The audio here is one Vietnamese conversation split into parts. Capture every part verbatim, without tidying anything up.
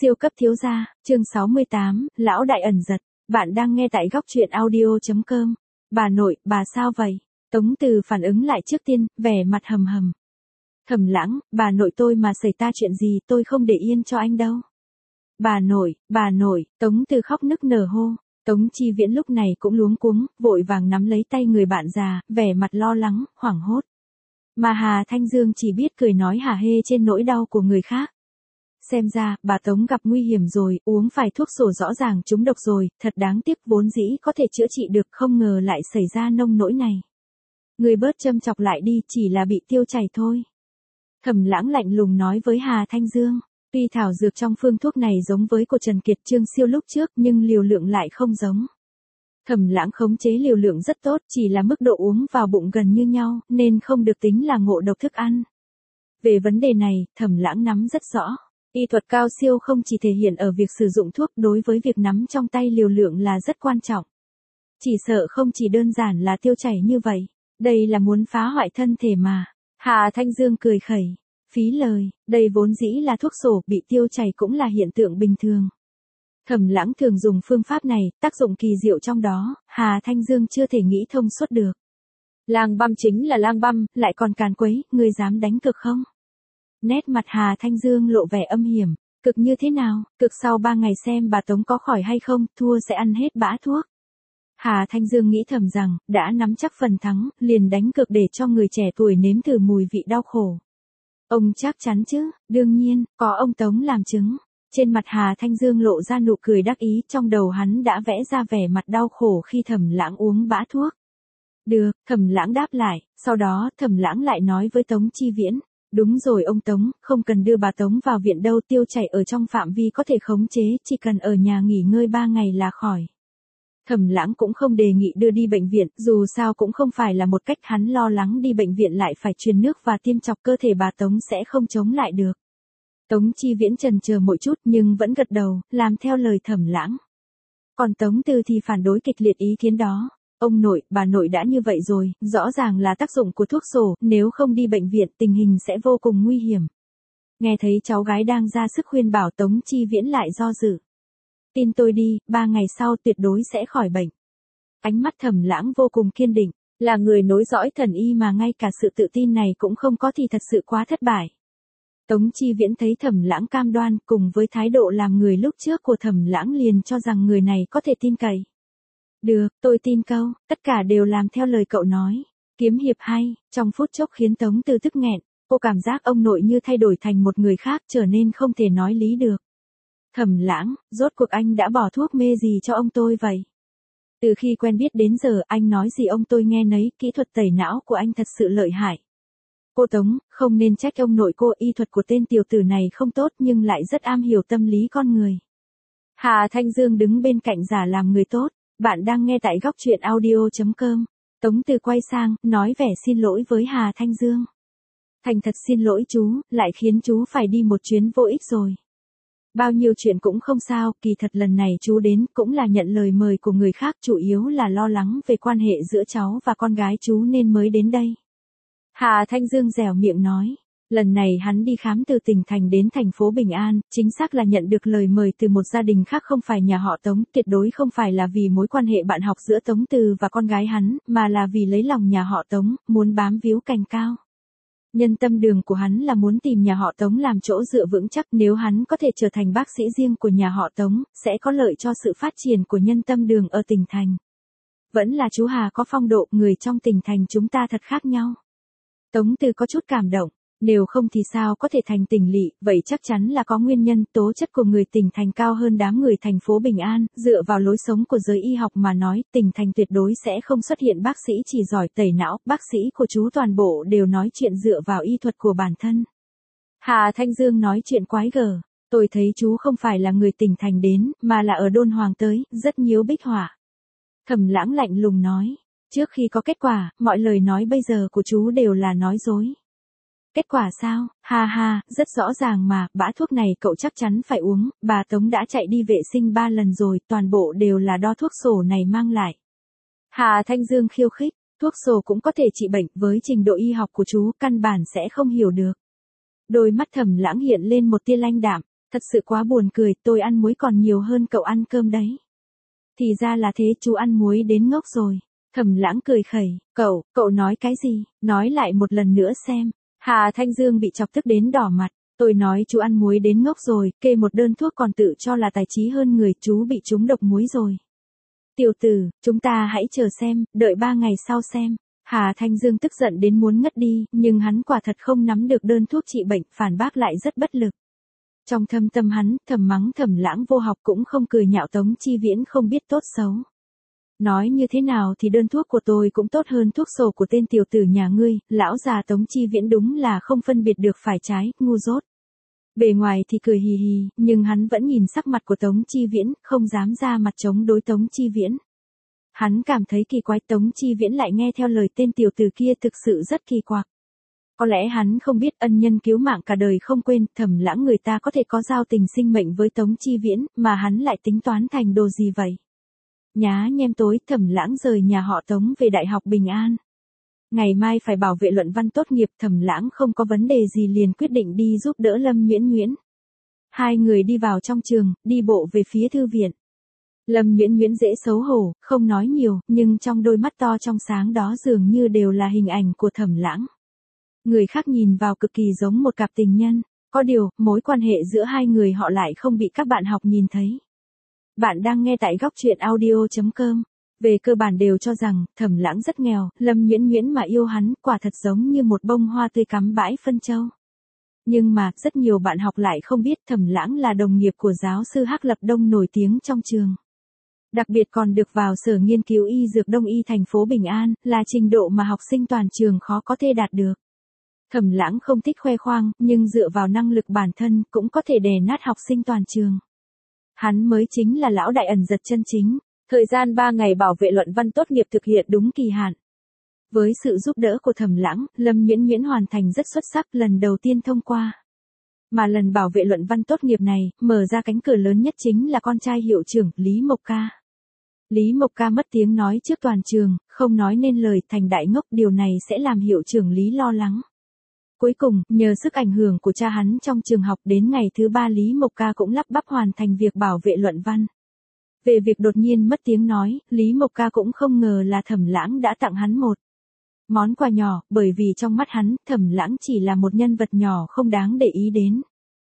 Siêu cấp thiếu gia, chương sáu mươi tám, lão đại ẩn giật. Bạn đang nghe tại góc truyện audio chấm com. Bà nội, bà sao vậy? Tống Từ phản ứng lại trước tiên, vẻ mặt hầm hầm. Thẩm Lãng, bà nội tôi mà xảy ra chuyện gì tôi không để yên cho anh đâu. Bà nội, bà nội, Tống Từ khóc nức nở hô. Tống Chi Viễn lúc này cũng luống cuống, vội vàng nắm lấy tay người bạn già, vẻ mặt lo lắng, hoảng hốt. Mà Hà Thanh Dương chỉ biết cười nói hả hê trên nỗi đau của người khác. Xem ra, bà Tống gặp nguy hiểm rồi, uống phải thuốc sổ rõ ràng trúng độc rồi, thật đáng tiếc vốn dĩ có thể chữa trị được không ngờ lại xảy ra nông nỗi này. Người bớt châm chọc lại đi, chỉ là bị tiêu chảy thôi. Thẩm Lãng lạnh lùng nói với Hà Thanh Dương, tuy thảo dược trong phương thuốc này giống với của Trần Kiệt Trương Siêu lúc trước nhưng liều lượng lại không giống. Thẩm Lãng khống chế liều lượng rất tốt, chỉ là mức độ uống vào bụng gần như nhau, nên không được tính là ngộ độc thức ăn. Về vấn đề này, Thẩm Lãng nắm rất rõ. Y thuật cao siêu không chỉ thể hiện ở việc sử dụng thuốc, đối với việc nắm trong tay liều lượng là rất quan trọng. Chỉ sợ không chỉ đơn giản là tiêu chảy như vậy, đây là muốn phá hoại thân thể mà. Hà Thanh Dương cười khẩy, phí lời, đây vốn dĩ là thuốc sổ, bị tiêu chảy cũng là hiện tượng bình thường. Thẩm Lãng thường dùng phương pháp này, tác dụng kỳ diệu trong đó, Hà Thanh Dương chưa thể nghĩ thông suốt được. Lang băm chính là lang băm, lại còn càn quấy, ngươi dám đánh cược không? Nét mặt Hà Thanh Dương lộ vẻ âm hiểm, cực như thế nào, cực sau ba ngày xem bà Tống có khỏi hay không, thua sẽ ăn hết bã thuốc. Hà Thanh Dương nghĩ thầm rằng, đã nắm chắc phần thắng, liền đánh cược để cho người trẻ tuổi nếm thử mùi vị đau khổ. Ông chắc chắn chứ, đương nhiên, có ông Tống làm chứng. Trên mặt Hà Thanh Dương lộ ra nụ cười đắc ý, trong đầu hắn đã vẽ ra vẻ mặt đau khổ khi Thẩm Lãng uống bã thuốc. Được, Thẩm Lãng đáp lại, sau đó Thẩm Lãng lại nói với Tống Chi Viễn. Đúng rồi ông Tống, không cần đưa bà Tống vào viện đâu, tiêu chảy ở trong phạm vi có thể khống chế, chỉ cần ở nhà nghỉ ngơi ba ngày là khỏi. Thẩm Lãng cũng không đề nghị đưa đi bệnh viện, dù sao cũng không phải là một cách, hắn lo lắng đi bệnh viện lại phải truyền nước và tiêm chọc, cơ thể bà Tống sẽ không chống lại được. Tống Chi Viễn chần chờ một chút nhưng vẫn gật đầu, làm theo lời Thẩm Lãng. Còn Tống Từ thì phản đối kịch liệt ý kiến đó. Ông nội, bà nội đã như vậy rồi, rõ ràng là tác dụng của thuốc sổ, nếu không đi bệnh viện tình hình sẽ vô cùng nguy hiểm. Nghe thấy cháu gái đang ra sức khuyên bảo, Tống Chi Viễn lại do dự. Tin tôi đi, ba ngày sau tuyệt đối sẽ khỏi bệnh. Ánh mắt Thẩm Lãng vô cùng kiên định, là người nối dõi thần y mà ngay cả sự tự tin này cũng không có thì thật sự quá thất bại. Tống Chi Viễn thấy Thẩm Lãng cam đoan, cùng với thái độ làm người lúc trước của Thẩm Lãng liền cho rằng người này có thể tin cậy. Được, tôi tin câu, tất cả đều làm theo lời cậu nói. Kiếm hiệp hay, trong phút chốc khiến Tống Từ tức nghẹn, cô cảm giác ông nội như thay đổi thành một người khác, trở nên không thể nói lý được. Thẩm Lãng, rốt cuộc anh đã bỏ thuốc mê gì cho ông tôi vậy? Từ khi quen biết đến giờ, anh nói gì ông tôi nghe nấy, kỹ thuật tẩy não của anh thật sự lợi hại. Cô Tống, không nên trách ông nội cô, y thuật của tên tiểu tử này không tốt nhưng lại rất am hiểu tâm lý con người. Hà Thanh Dương đứng bên cạnh giả làm người tốt. Bạn đang nghe tại góc truyện audio chấm com. Tống Từ quay sang, nói vẻ xin lỗi với Hà Thanh Dương. Thành thật xin lỗi chú, lại khiến chú phải đi một chuyến vô ích rồi. Bao nhiêu chuyện cũng không sao, kỳ thật lần này chú đến cũng là nhận lời mời của người khác, chủ yếu là lo lắng về quan hệ giữa cháu và con gái chú nên mới đến đây. Hà Thanh Dương dẻo miệng nói. Lần này hắn đi khám từ tỉnh thành đến thành phố Bình An, chính xác là nhận được lời mời từ một gia đình khác không phải nhà họ Tống, tuyệt đối không phải là vì mối quan hệ bạn học giữa Tống Từ và con gái hắn, mà là vì lấy lòng nhà họ Tống, muốn bám víu cành cao. Nhân tâm đường của hắn là muốn tìm nhà họ Tống làm chỗ dựa vững chắc, nếu hắn có thể trở thành bác sĩ riêng của nhà họ Tống, sẽ có lợi cho sự phát triển của nhân tâm đường ở tỉnh thành. Vẫn là chú Hà có phong độ, người trong tỉnh thành chúng ta thật khác nhau. Tống Từ có chút cảm động. Nếu không thì sao có thể thành tỉnh lỵ, vậy chắc chắn là có nguyên nhân, tố chất của người tỉnh thành cao hơn đám người thành phố Bình An, dựa vào lối sống của giới y học mà nói, tỉnh thành tuyệt đối sẽ không xuất hiện bác sĩ chỉ giỏi tẩy não, bác sĩ của chú toàn bộ đều nói chuyện dựa vào y thuật của bản thân. Hà Thanh Dương nói chuyện quái gở, tôi thấy chú không phải là người tỉnh thành đến, mà là ở Đôn Hoàng tới, rất nhiễu bích họa. Thẩm Lãng lạnh lùng nói, trước khi có kết quả, mọi lời nói bây giờ của chú đều là nói dối. Kết quả sao? Ha ha, rất rõ ràng mà, bã thuốc này cậu chắc chắn phải uống, bà Tống đã chạy đi vệ sinh ba lần rồi, toàn bộ đều là do thuốc sổ này mang lại. Hà Thanh Dương khiêu khích, thuốc sổ cũng có thể trị bệnh, với trình độ y học của chú, căn bản sẽ không hiểu được. Đôi mắt Thẩm Lãng hiện lên một tia lanh đạm, Thật sự quá buồn cười, tôi ăn muối còn nhiều hơn cậu ăn cơm đấy. Thì ra là thế, chú ăn muối đến ngốc rồi. Thẩm Lãng cười khẩy, cậu, cậu nói cái gì, nói lại một lần nữa xem. Hà Thanh Dương bị chọc tức đến đỏ mặt. Tôi nói chú ăn muối đến ngốc rồi, kê một đơn thuốc còn tự cho là tài trí hơn người, chú bị trúng độc muối rồi. Tiểu tử, chúng ta hãy chờ xem, đợi ba ngày sau xem. Hà Thanh Dương tức giận đến muốn ngất đi, nhưng hắn quả thật không nắm được đơn thuốc trị bệnh, phản bác lại rất bất lực. Trong thâm tâm hắn, thầm mắng Thẩm Lãng vô học cũng không cười nhạo Tống Chi Viễn không biết tốt xấu. Nói như thế nào thì đơn thuốc của tôi cũng tốt hơn thuốc sổ của tên tiểu tử nhà ngươi, lão già Tống Chi Viễn đúng là không phân biệt được phải trái, ngu dốt. Bề ngoài thì cười hì hì, nhưng hắn vẫn nhìn sắc mặt của Tống Chi Viễn, không dám ra mặt chống đối Tống Chi Viễn. Hắn cảm thấy kỳ quái, Tống Chi Viễn lại nghe theo lời tên tiểu tử kia, thực sự rất kỳ quặc. Có lẽ hắn không biết ân nhân cứu mạng cả đời không quên, Thẩm Lãng người ta có thể có giao tình sinh mệnh với Tống Chi Viễn, mà hắn lại tính toán thành đồ gì vậy? Nhá nhem tối, Thẩm Lãng rời nhà họ Tống về Đại học Bình An. Ngày mai phải bảo vệ luận văn tốt nghiệp, Thẩm Lãng không có vấn đề gì liền quyết định đi giúp đỡ Lâm Nhuyễn Nhuyễn. Hai người đi vào trong trường, đi bộ về phía thư viện. Lâm Nhuyễn Nhuyễn dễ xấu hổ, không nói nhiều, nhưng trong đôi mắt to trong sáng đó dường như đều là hình ảnh của Thẩm Lãng. Người khác nhìn vào cực kỳ giống một cặp tình nhân, có điều, mối quan hệ giữa hai người họ lại không bị các bạn học nhìn thấy. Bạn đang nghe tại góc truyện audio chấm com. Về cơ bản đều cho rằng, Thẩm Lãng rất nghèo, Lâm Nhuyễn Nhuyễn mà yêu hắn, quả thật giống như một bông hoa tươi cắm bãi phân châu. Nhưng mà, rất nhiều bạn học lại không biết Thẩm Lãng là đồng nghiệp của giáo sư Hắc Lập Đông nổi tiếng trong trường. Đặc biệt còn được vào Sở Nghiên cứu Y Dược Đông Y thành phố Bình An, là trình độ mà học sinh toàn trường khó có thể đạt được. Thẩm Lãng không thích khoe khoang, nhưng dựa vào năng lực bản thân cũng có thể đè nát học sinh toàn trường. Hắn mới chính là lão đại ẩn giật chân chính. Thời gian ba ngày bảo vệ luận văn tốt nghiệp thực hiện đúng kỳ hạn. Với sự giúp đỡ của Thẩm Lãng, Lâm Nhuyễn Nhuyễn hoàn thành rất xuất sắc, lần đầu tiên thông qua. Mà lần bảo vệ luận văn tốt nghiệp này, mở ra cánh cửa lớn nhất chính là con trai hiệu trưởng, Lý Mộc Ca. Lý Mộc Ca mất tiếng nói trước toàn trường, không nói nên lời, thành đại ngốc, điều này sẽ làm hiệu trưởng Lý lo lắng. Cuối cùng, nhờ sức ảnh hưởng của cha hắn trong trường học, đến ngày thứ ba Lý Mộc Ca cũng lắp bắp hoàn thành việc bảo vệ luận văn. Về việc đột nhiên mất tiếng nói, Lý Mộc Ca cũng không ngờ là Thẩm Lãng đã tặng hắn một món quà nhỏ, bởi vì trong mắt hắn, Thẩm Lãng chỉ là một nhân vật nhỏ không đáng để ý đến.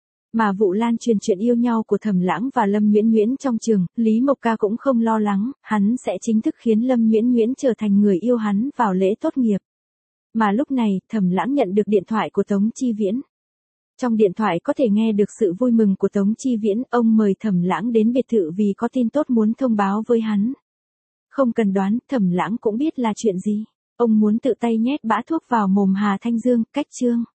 Mà vụ lan truyền chuyện yêu nhau của Thẩm Lãng và Lâm Nhuyễn Nhuyễn trong trường, Lý Mộc Ca cũng không lo lắng, hắn sẽ chính thức khiến Lâm Nhuyễn Nhuyễn trở thành người yêu hắn vào lễ tốt nghiệp. Mà lúc này, Thẩm Lãng nhận được điện thoại của Tống Chi Viễn. Trong điện thoại có thể nghe được sự vui mừng của Tống Chi Viễn, ông mời Thẩm Lãng đến biệt thự vì có tin tốt muốn thông báo với hắn. Không cần đoán, Thẩm Lãng cũng biết là chuyện gì. Ông muốn tự tay nhét bã thuốc vào mồm Hà Thanh Dương, cách chương.